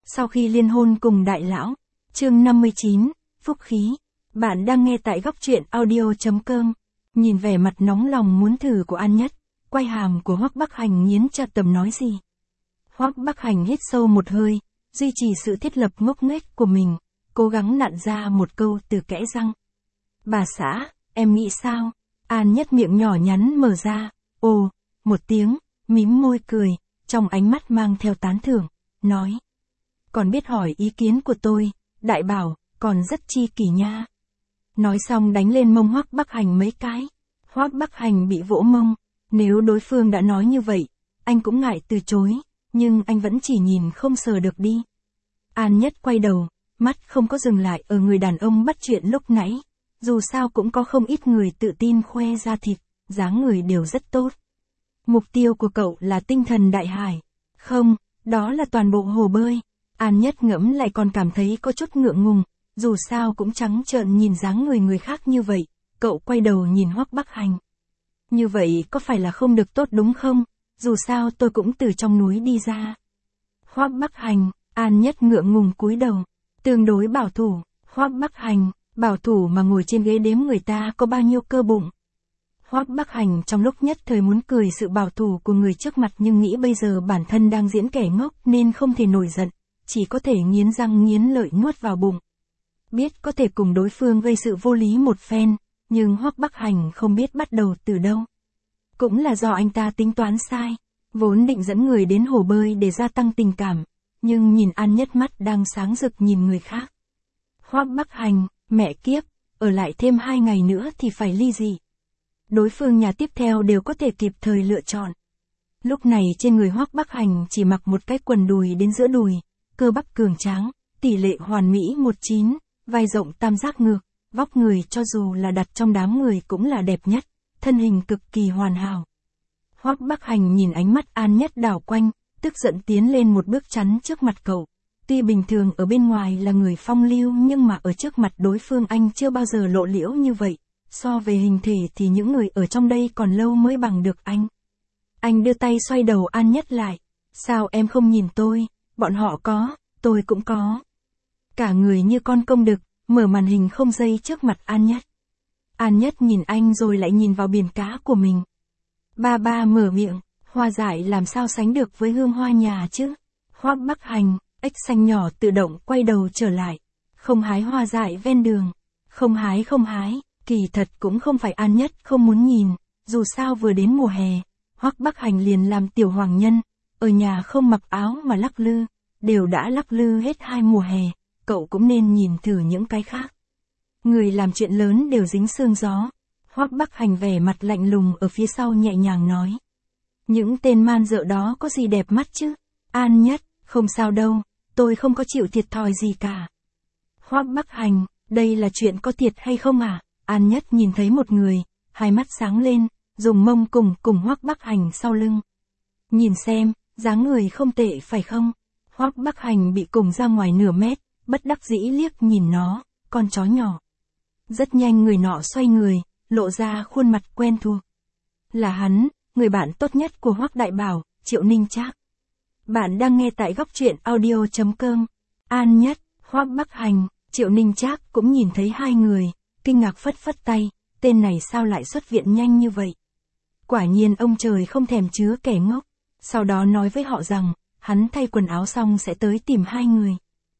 Sau khi liên hôn cùng đại lão. Chương 59, Phúc khí. Bạn đang nghe tại góc truyện audio.com. Nhìn vẻ mặt nóng lòng muốn thử của An Nhất, quay hàm của Hoắc Bắc Hành nghiến chặt tầm nói gì. Hoắc Bắc Hành hít sâu một hơi, duy trì sự thiết lập ngốc nghếch của mình, cố gắng nặn ra một câu từ kẽ răng. Bà xã, em nghĩ sao? An Nhất miệng nhỏ nhắn mở ra, ồ, một tiếng, mím môi cười, trong ánh mắt mang theo tán thưởng, nói. Còn biết hỏi ý kiến của tôi, đại bảo, còn rất chi kỷ nha. Nói xong đánh lên mông Hoắc Bắc Hành mấy cái. Hoắc Bắc Hành bị vỗ mông, nếu đối phương đã nói như vậy, anh cũng ngại từ chối, nhưng anh vẫn chỉ nhìn không sờ được đi. An Nhất quay đầu, mắt không có dừng lại ở người đàn ông bắt chuyện lúc nãy, dù sao cũng có không ít người tự tin khoe ra thịt, dáng người đều rất tốt. Mục tiêu của cậu là tinh thần đại hải. Không, đó là toàn bộ hồ bơi. An Nhất ngẫm lại còn cảm thấy có chút ngượng ngùng, dù sao cũng trắng trợn nhìn dáng người khác như vậy, cậu quay đầu nhìn Hoắc Bắc Hành. Như vậy có phải là không được tốt đúng không? Dù sao tôi cũng từ trong núi đi ra. Hoắc Bắc Hành, An Nhất ngượng ngùng cúi đầu, tương đối bảo thủ. Hoắc Bắc Hành, bảo thủ mà ngồi trên ghế đếm người ta có bao nhiêu cơ bụng. Hoắc Bắc Hành trong lúc nhất thời muốn cười sự bảo thủ của người trước mặt nhưng nghĩ bây giờ bản thân đang diễn kẻ ngốc nên không thể nổi giận, chỉ có thể nghiến răng nghiến lợi nuốt vào bụng. Biết có thể cùng đối phương gây sự vô lý một phen, nhưng Hoắc Bắc Hành không biết bắt đầu từ đâu. Cũng là do anh ta tính toán sai, vốn định dẫn người đến hồ bơi để gia tăng tình cảm, nhưng nhìn An Nhất mắt đang sáng rực nhìn người khác. Hoắc Bắc Hành, mẹ kiếp, ở lại thêm 2 ngày nữa thì phải ly dị. Đối phương nhà tiếp theo đều có thể kịp thời lựa chọn. Lúc này trên người Hoắc Bắc Hành chỉ mặc một cái quần đùi đến giữa đùi, cơ bắp cường tráng, tỷ lệ hoàn mỹ 19, vai rộng tam giác ngược, vóc người cho dù là đặt trong đám người cũng là đẹp nhất, thân hình cực kỳ hoàn hảo. Hoắc Bắc Hành nhìn ánh mắt An Nhất đảo quanh, tức giận tiến lên một bước chắn trước mặt cậu. Tuy bình thường ở bên ngoài là người phong lưu nhưng mà ở trước mặt đối phương anh chưa bao giờ lộ liễu như vậy. So về hình thể thì những người ở trong đây còn lâu mới bằng được anh. Anh đưa tay xoay đầu An Nhất lại. Sao em không nhìn tôi, bọn họ có, tôi cũng có. Cả người như con công đực, mở màn hình không dây trước mặt An Nhất. An Nhất nhìn anh rồi lại nhìn vào biển cá của mình. Ba mở miệng, hoa dại làm sao sánh được với hương hoa nhà chứ. Hoắc Bắc Hành, ếch xanh nhỏ tự động quay đầu trở lại. Không hái hoa dại ven đường. Không hái. Kỳ thật cũng không phải An Nhất không muốn nhìn, dù sao vừa đến mùa hè, Hoắc Bắc Hành liền làm tiểu hoàng nhân, ở nhà không mặc áo mà lắc lư, đều đã lắc lư hết 2 mùa hè, cậu cũng nên nhìn thử những cái khác. Người làm chuyện lớn đều dính sương gió. Hoắc Bắc Hành vẻ mặt lạnh lùng ở phía sau nhẹ nhàng nói. Những tên man dợ đó có gì đẹp mắt chứ? An Nhất, không sao đâu, tôi không có chịu thiệt thòi gì cả. Hoắc Bắc Hành, đây là chuyện có thiệt hay không à? An Nhất nhìn thấy một người, hai mắt sáng lên, dùng mông cùng Hoắc Bắc Hành sau lưng. Nhìn xem, dáng người không tệ phải không? Hoắc Bắc Hành bị cùng ra ngoài nửa mét, bất đắc dĩ liếc nhìn nó, con chó nhỏ. Rất nhanh người nọ xoay người, lộ ra khuôn mặt quen thuộc. Là hắn, người bạn tốt nhất của Hoắc Đại Bảo, Triệu Ninh Trác. Bạn đang nghe tại góc truyện audio.com. An Nhất, Hoắc Bắc Hành, Triệu Ninh Trác cũng nhìn thấy hai người, kinh ngạc phất tay, tên này sao lại xuất viện nhanh như vậy? Quả nhiên ông trời không thèm chứa kẻ ngốc. Sau đó nói với họ rằng, hắn thay quần áo xong sẽ tới tìm hai người.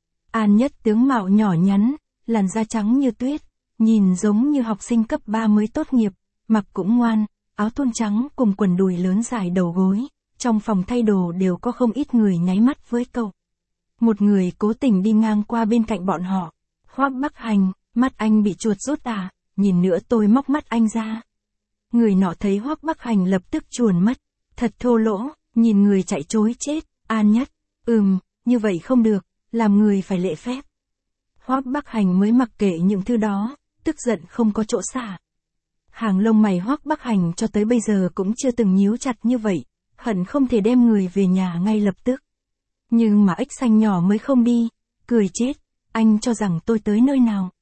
An Nhất tướng mạo nhỏ nhắn, làn da trắng như tuyết, nhìn giống như học sinh cấp 3 mới tốt nghiệp, mặc cũng ngoan, áo thun trắng cùng quần đùi lớn dài đầu gối, trong phòng thay đồ đều có không ít người nháy mắt với cậu. Một người cố tình đi ngang qua bên cạnh bọn họ. Hoắc Bắc Hành, mắt anh bị chuột rút à, nhìn nữa tôi móc mắt anh ra. Người nọ thấy Hoắc Bắc Hành lập tức chuồn mất, thật thô lỗ, nhìn người chạy trối chết. An Nhất, như vậy không được, làm người phải lễ phép. Hoắc Bắc Hành mới mặc kệ những thứ đó, tức giận không có chỗ xả. Hàng lông mày Hoắc Bắc Hành cho tới bây giờ cũng chưa từng nhíu chặt như vậy, hận không thể đem người về nhà ngay lập tức. Nhưng mà ếch xanh nhỏ mới không đi, cười chết, anh cho rằng tôi tới nơi nào?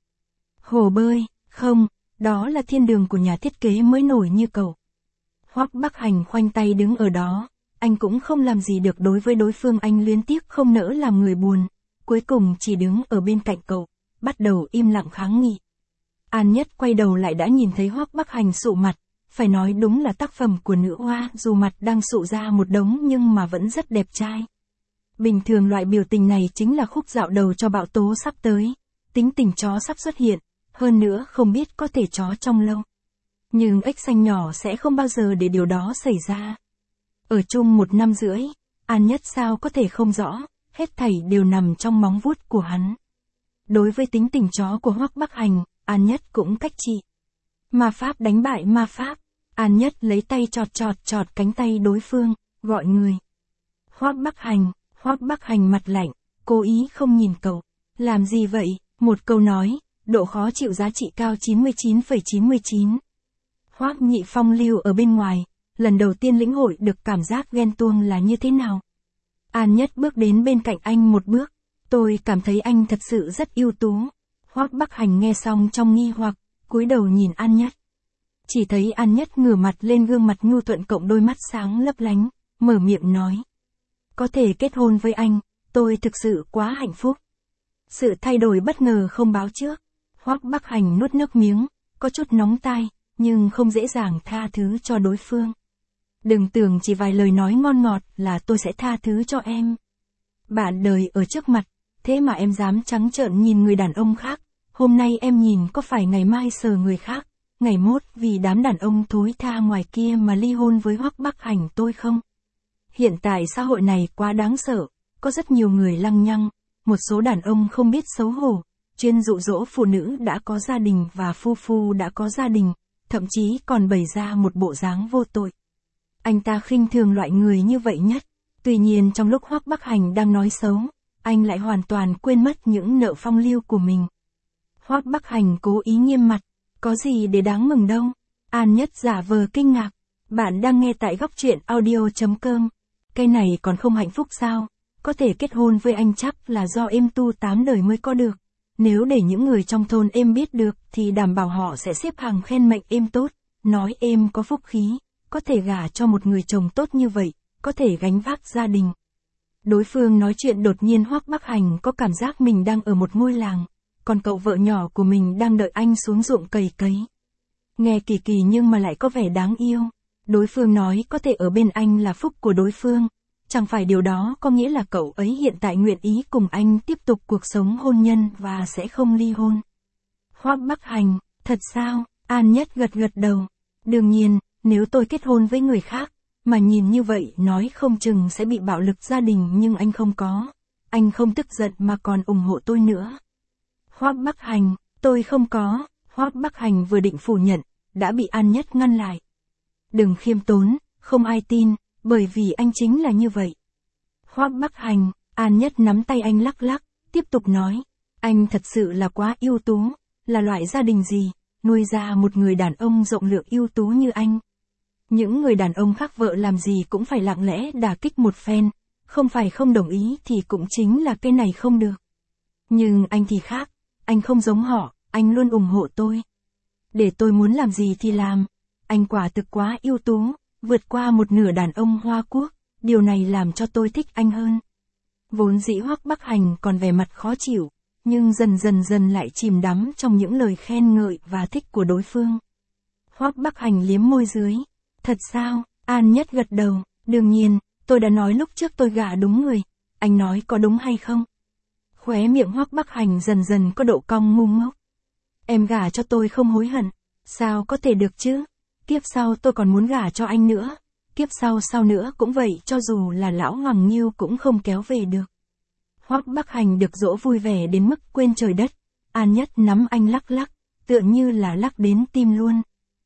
Hồ bơi, không, đó là thiên đường của nhà thiết kế mới nổi như cậu. Hoắc Bắc Hành khoanh tay đứng ở đó, anh cũng không làm gì được đối với đối phương, anh luyến tiếc không nỡ làm người buồn, cuối cùng chỉ đứng ở bên cạnh cậu, bắt đầu im lặng kháng nghị. An Nhất quay đầu lại đã nhìn thấy Hoắc Bắc Hành sụ mặt, phải nói đúng là tác phẩm của nữ hoa, dù mặt đang sụ ra một đống nhưng mà vẫn rất đẹp trai. Bình thường loại biểu tình này chính là khúc dạo đầu cho bão tố sắp tới, tính tình chó sắp xuất hiện, hơn nữa không biết có thể chó trong lâu. Nhưng ếch xanh nhỏ sẽ không bao giờ để điều đó xảy ra. Ở chung 1 năm rưỡi, An Nhất sao có thể không rõ, hết thảy đều nằm trong móng vuốt của hắn. Đối với tính tình chó của Hoắc Bắc Hành, An Nhất cũng cách trị. Ma pháp đánh bại ma pháp, An Nhất lấy tay chọt cánh tay đối phương, gọi người. Hoắc Bắc Hành mặt lạnh, cố ý không nhìn cậu. Làm gì vậy? Một câu nói, độ khó chịu giá trị cao 99,99. Hoắc Nhị Phong lưu ở bên ngoài, lần đầu tiên lĩnh hội được cảm giác ghen tuông là như thế nào. An Nhất bước đến bên cạnh anh một bước, tôi cảm thấy anh thật sự rất ưu tú. Hoắc Bắc Hành nghe xong trong nghi hoặc, cúi đầu nhìn An Nhất. Chỉ thấy An Nhất ngửa mặt lên gương mặt nhu thuận cộng đôi mắt sáng lấp lánh, mở miệng nói. Có thể kết hôn với anh, tôi thực sự quá hạnh phúc. Sự thay đổi bất ngờ không báo trước. Hoắc Bắc Hành nuốt nước miếng, có chút nóng tai, nhưng không dễ dàng tha thứ cho đối phương. Đừng tưởng chỉ vài lời nói ngon ngọt là tôi sẽ tha thứ cho em. Bạn đời ở trước mặt, thế mà em dám trắng trợn nhìn người đàn ông khác. Hôm nay em nhìn có phải ngày mai sờ người khác, ngày mốt vì đám đàn ông thối tha ngoài kia mà ly hôn với Hoắc Bắc Hành tôi không? Hiện tại xã hội này quá đáng sợ, có rất nhiều người lăng nhăng, một số đàn ông không biết xấu hổ, chuyên dụ dỗ phụ nữ đã có gia đình và phu đã có gia đình, thậm chí còn bày ra một bộ dáng vô tội. Anh ta khinh thường loại người như vậy nhất. Tuy nhiên trong lúc Hoắc Bắc Hành đang nói xấu, anh lại hoàn toàn quên mất những nợ phong lưu của mình. Hoắc Bắc Hành cố ý nghiêm mặt, có gì để đáng mừng đâu. An Nhất giả vờ kinh ngạc, bạn đang nghe tại góc truyện audio.com. Cái này còn không hạnh phúc sao? Có thể kết hôn với anh chắc là do em tu 8 đời mới có được. Nếu để những người trong thôn em biết được thì đảm bảo họ sẽ xếp hàng khen mệnh em tốt, nói em có phúc khí, có thể gả cho một người chồng tốt như vậy, có thể gánh vác gia đình. Đối phương nói chuyện đột nhiên Hoắc Bắc Hành có cảm giác mình đang ở một ngôi làng, còn cậu vợ nhỏ của mình đang đợi anh xuống ruộng cày cấy. Nghe kỳ kỳ nhưng mà lại có vẻ đáng yêu. Đối phương nói có thể ở bên anh là phúc của đối phương. Chẳng phải điều đó có nghĩa là cậu ấy hiện tại nguyện ý cùng anh tiếp tục cuộc sống hôn nhân và sẽ không ly hôn. Hoắc Bắc Hành, thật sao? An Nhất gật đầu. Đương nhiên, nếu tôi kết hôn với người khác, mà nhìn như vậy nói không chừng sẽ bị bạo lực gia đình nhưng anh không có. Anh không tức giận mà còn ủng hộ tôi nữa. Hoắc Bắc Hành, tôi không có. Hoắc Bắc Hành vừa định phủ nhận, đã bị An Nhất ngăn lại. Đừng khiêm tốn, không ai tin, bởi vì anh chính là như vậy. Hoắc Bắc Hành, An Nhất nắm tay anh lắc, tiếp tục nói. Anh thật sự là quá ưu tú, là loại gia đình gì, nuôi ra một người đàn ông rộng lượng ưu tú như anh. Những người đàn ông khác vợ làm gì cũng phải lặng lẽ đả kích một phen, không phải không đồng ý thì cũng chính là cái này không được. Nhưng anh thì khác, anh không giống họ, anh luôn ủng hộ tôi. Để tôi muốn làm gì thì làm, anh quả thực quá ưu tú, vượt qua một nửa đàn ông Hoa Quốc, điều này làm cho tôi thích anh hơn. Vốn dĩ Hoắc Bắc Hành còn vẻ mặt khó chịu, nhưng dần lại chìm đắm trong những lời khen ngợi và thích của đối phương. Hoắc Bắc Hành liếm môi dưới. Thật sao? An Nhất gật đầu. Đương nhiên, tôi đã nói lúc trước tôi gả đúng người. Anh nói có đúng hay không? Khóe miệng Hoắc Bắc Hành dần có độ cong ngu ngốc. Em gả cho tôi không hối hận. Sao có thể được chứ? Kiếp sau tôi còn muốn gả cho anh nữa. Kiếp sau nữa cũng vậy, cho dù là lão Hoàng Nghiêu cũng không kéo về được. Hoắc Bắc Hành được dỗ vui vẻ đến mức quên trời đất. An Nhất nắm anh lắc, tựa như là lắc đến tim luôn.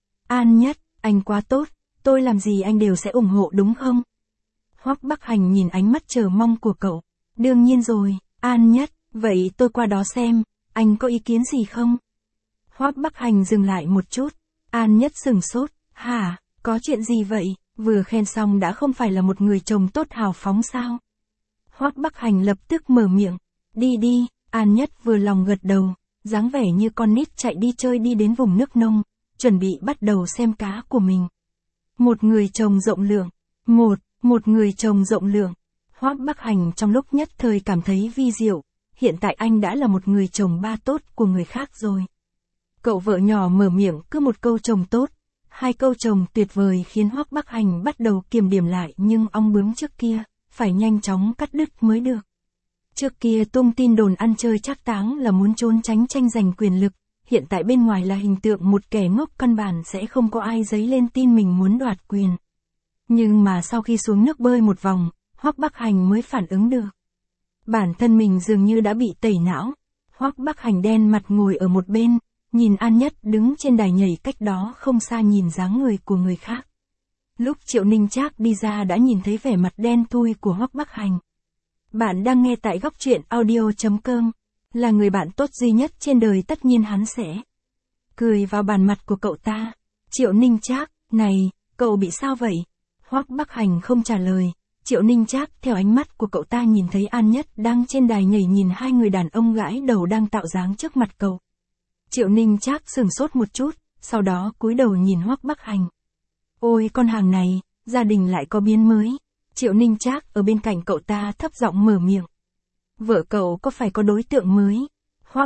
An Nhất, anh quá tốt, tôi làm gì anh đều sẽ ủng hộ đúng không? Hoắc Bắc Hành nhìn ánh mắt chờ mong của cậu. Đương nhiên rồi, An Nhất, vậy tôi qua đó xem, anh có ý kiến gì không? Hoắc Bắc Hành dừng lại một chút. An Nhất sửng sốt. Hả, có chuyện gì vậy? Vừa khen xong đã không phải là một người chồng tốt hào phóng sao? Hoắc Bắc Hành lập tức mở miệng. Đi, An Nhất vừa lòng gật đầu, dáng vẻ như con nít chạy đi chơi đi đến vùng nước nông, chuẩn bị bắt đầu xem cá của mình. Một người chồng rộng lượng. Một người chồng rộng lượng. Hoắc Bắc Hành trong lúc nhất thời cảm thấy vi diệu, hiện tại anh đã là một người chồng ba tốt của người khác rồi. Cậu vợ nhỏ mở miệng cứ một câu chồng tốt, hai câu chồng tuyệt vời khiến Hoắc Bắc Hành bắt đầu kiềm điểm lại, nhưng ong bướm trước kia, phải nhanh chóng cắt đứt mới được. Trước kia tung tin đồn ăn chơi trác táng là muốn trốn tránh tranh giành quyền lực, hiện tại bên ngoài là hình tượng một kẻ ngốc, căn bản sẽ không có ai dấy lên tin mình muốn đoạt quyền. Nhưng mà sau khi xuống nước bơi một vòng, Hoắc Bắc Hành mới phản ứng được. Bản thân mình dường như đã bị tẩy não. Hoắc Bắc Hành đen mặt ngồi ở một bên, nhìn An Nhất đứng trên đài nhảy cách đó không xa nhìn dáng người của người khác. Lúc Triệu Ninh Trác đi ra đã nhìn thấy vẻ mặt đen thui của Hoắc Bắc Hành. Bạn đang nghe tại góc truyện audio.com, là người bạn tốt duy nhất trên đời, tất nhiên hắn sẽ cười vào bàn mặt của cậu ta. Triệu Ninh Trác, này, cậu bị sao vậy? Hoắc Bắc Hành không trả lời. Triệu Ninh Trác theo ánh mắt của cậu ta nhìn thấy An Nhất đang trên đài nhảy nhìn hai người đàn ông gãi đầu đang tạo dáng trước mặt cậu. Triệu Ninh Trác sửng sốt một chút, sau đó cúi đầu nhìn Hoắc Bắc Hành. Ôi con hàng này, gia đình lại có biến mới. Triệu Ninh Trác ở bên cạnh cậu ta thấp giọng mở miệng. Vợ cậu có phải có đối tượng mới? Hoắc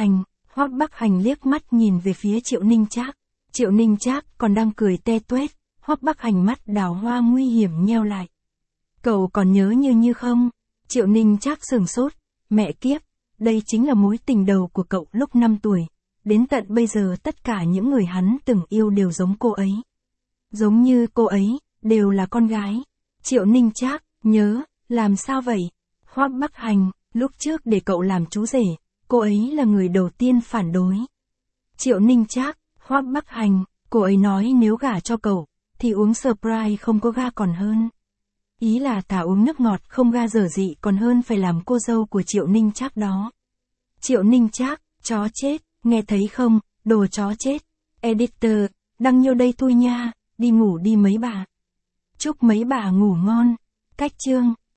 Bắc Hành liếc mắt nhìn về phía Triệu Ninh Trác. Triệu Ninh Trác còn đang cười te tuét, Hoắc Bắc Hành mắt đào hoa nguy hiểm nheo lại. Cậu còn nhớ như không? Triệu Ninh Trác sửng sốt, mẹ kiếp, đây chính là mối tình đầu của cậu lúc 5 tuổi. Đến tận bây giờ tất cả những người hắn từng yêu đều giống cô ấy. Giống như cô ấy, đều là con gái. Triệu Ninh Trác, nhớ, làm sao vậy? Hoắc Bắc Hành, lúc trước để cậu làm chú rể, cô ấy là người đầu tiên phản đối. Triệu Ninh Trác, Hoắc Bắc Hành, cô ấy nói nếu gả cho cậu, thì uống Sprite không có ga còn hơn. Ý là thà uống nước ngọt không ga dở dị còn hơn phải làm cô dâu của Triệu Ninh Trác đó. Triệu Ninh Trác, chó chết, nghe thấy không, đồ chó chết. Editor, đăng nhiêu đây thôi nha, đi ngủ đi mấy bà. Chúc mấy bà ngủ ngon. Cách chương.